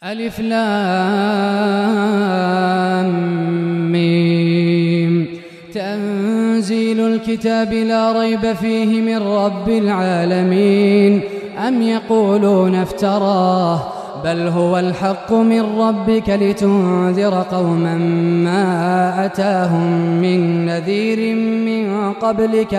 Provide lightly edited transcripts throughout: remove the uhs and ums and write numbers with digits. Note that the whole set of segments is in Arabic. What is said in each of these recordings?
ألف لام ميم. تنزيل الكتاب لا ريب فيه من رب العالمين. أم يقولون افتراه بل هو الحق من ربك لتنذر قوما ما أتاهم من نذير من قبلك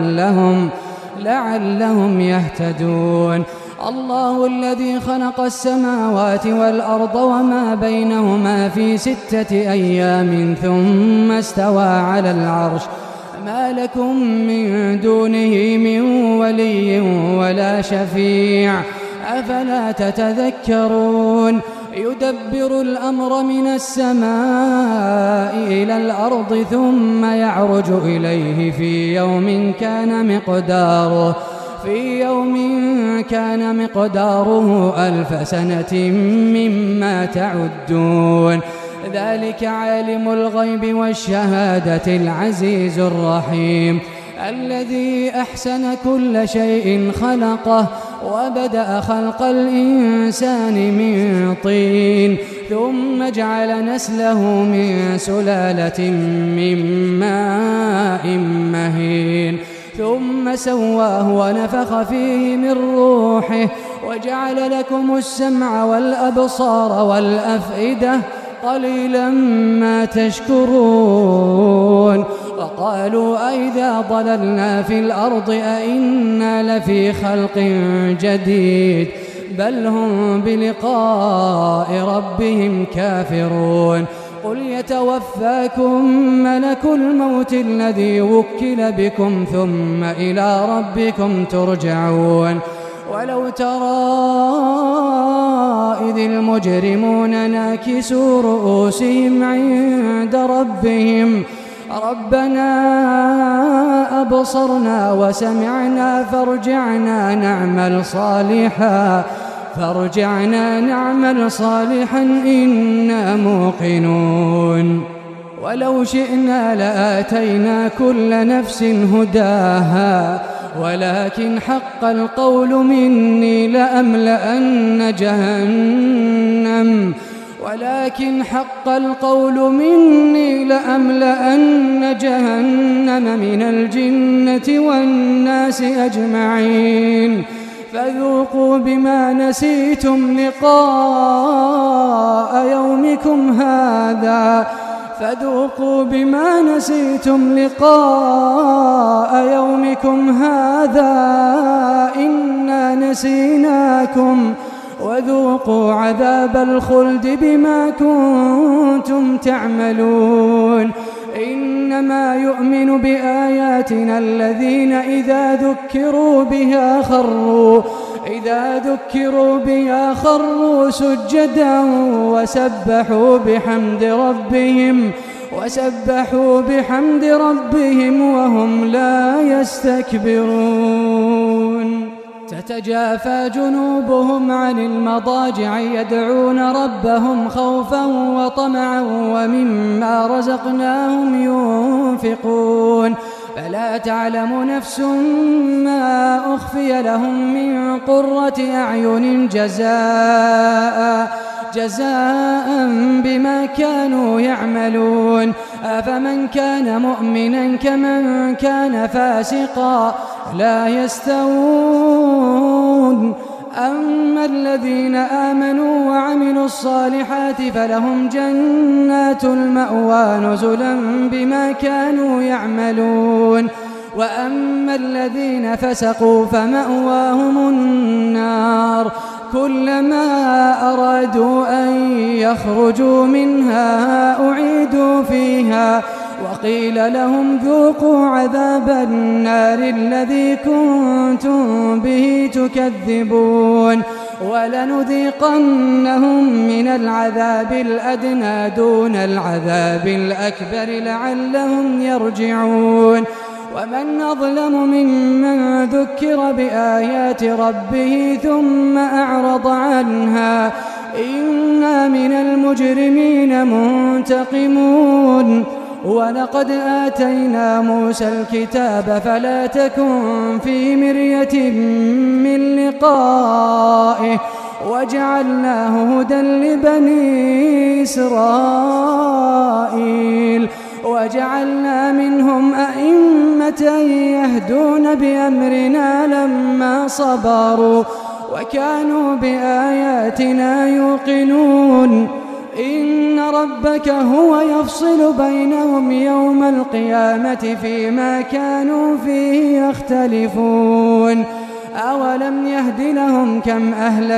لعلهم يهتدون. الله الذي خلق السماوات والأرض وما بينهما في 6 أيام ثم استوى على العرش. ما لكم من دونه من ولي ولا شفيع أفلا تتذكرون. يدبر الأمر من السماء إلى الأرض ثم يعرج إليه في يوم كان مقداره 1000 سنة مما تعدون. ذلك عالم الغيب والشهادة العزيز الرحيم الذي أحسن كل شيء خلقه وبدأ خلق الإنسان من طين ثم جعل نسله من سلالة من ماء مهين ثم سواه ونفخ فيه من روحه وجعل لكم السمع والأبصار والأفئدة قليلا ما تشكرون. وقالوا أئذا ضللنا في الأرض أئنا لفي خلق جديد بل هم بلقاء ربهم كافرون. قل يتوفاكم ملك الموت الذي وكل بكم ثم إلى ربكم ترجعون. ولو ترى إذ المجرمون ناكسوا رؤوسهم عند ربهم ربنا أبصرنا وسمعنا فارجعنا نعمل صالحا إنا موقنون. ولو شئنا لآتينا كل نفس هداها ولكن حق القول مني لأملأن جهنم من الجنة والناس أجمعين. فذوقوا بما نسيتم لقاء يومكم هذا إنا نسيناكم وذوقوا عذاب الخلد بما كنتم تعملون. إنما يؤمن بآياتنا الذين إذا ذكروا بها خروا سجدا وسبحوا بحمد ربهم وهم لا يستكبرون. تتجافى جنوبهم عن المضاجع يدعون ربهم خوفا وطمعا ومما رزقناهم ينفقون. فلا تعلم نفس ما أخفي لهم من قرة أعين جزاء بما كانوا يعملون. أفمن كان مؤمنا كمن كان فاسقا لا يستوون. أما الذين آمنوا وعملوا الصالحات فلهم جنات المأوى نزلا بما كانوا يعملون. وأما الذين فسقوا فمأواهم النار كلما أرادوا أن يخرجوا منها أعيدوا فيها وقيل لهم ذوقوا عذاب النار الذي كنتم به تكذبون. ولنذيقنهم من العذاب الأدنى دون العذاب الأكبر لعلهم يرجعون. ومن أظلم ممن ذكر بآيات ربه ثم أعرض عنها إنا من المجرمين منتقمون. ولقد آتينا موسى الكتاب فلا تكن في مرية من لقائه وجعلناه هدى لبني إسرائيل وجعلنا منهم أئمة يهدون بأمرنا لما صبروا وكانوا بآياتنا يوقنون إن ربك هو يفصل بينهم يوم القيامة فيما كانوا فيه يختلفون أولم يهد لهم كم أهلكنا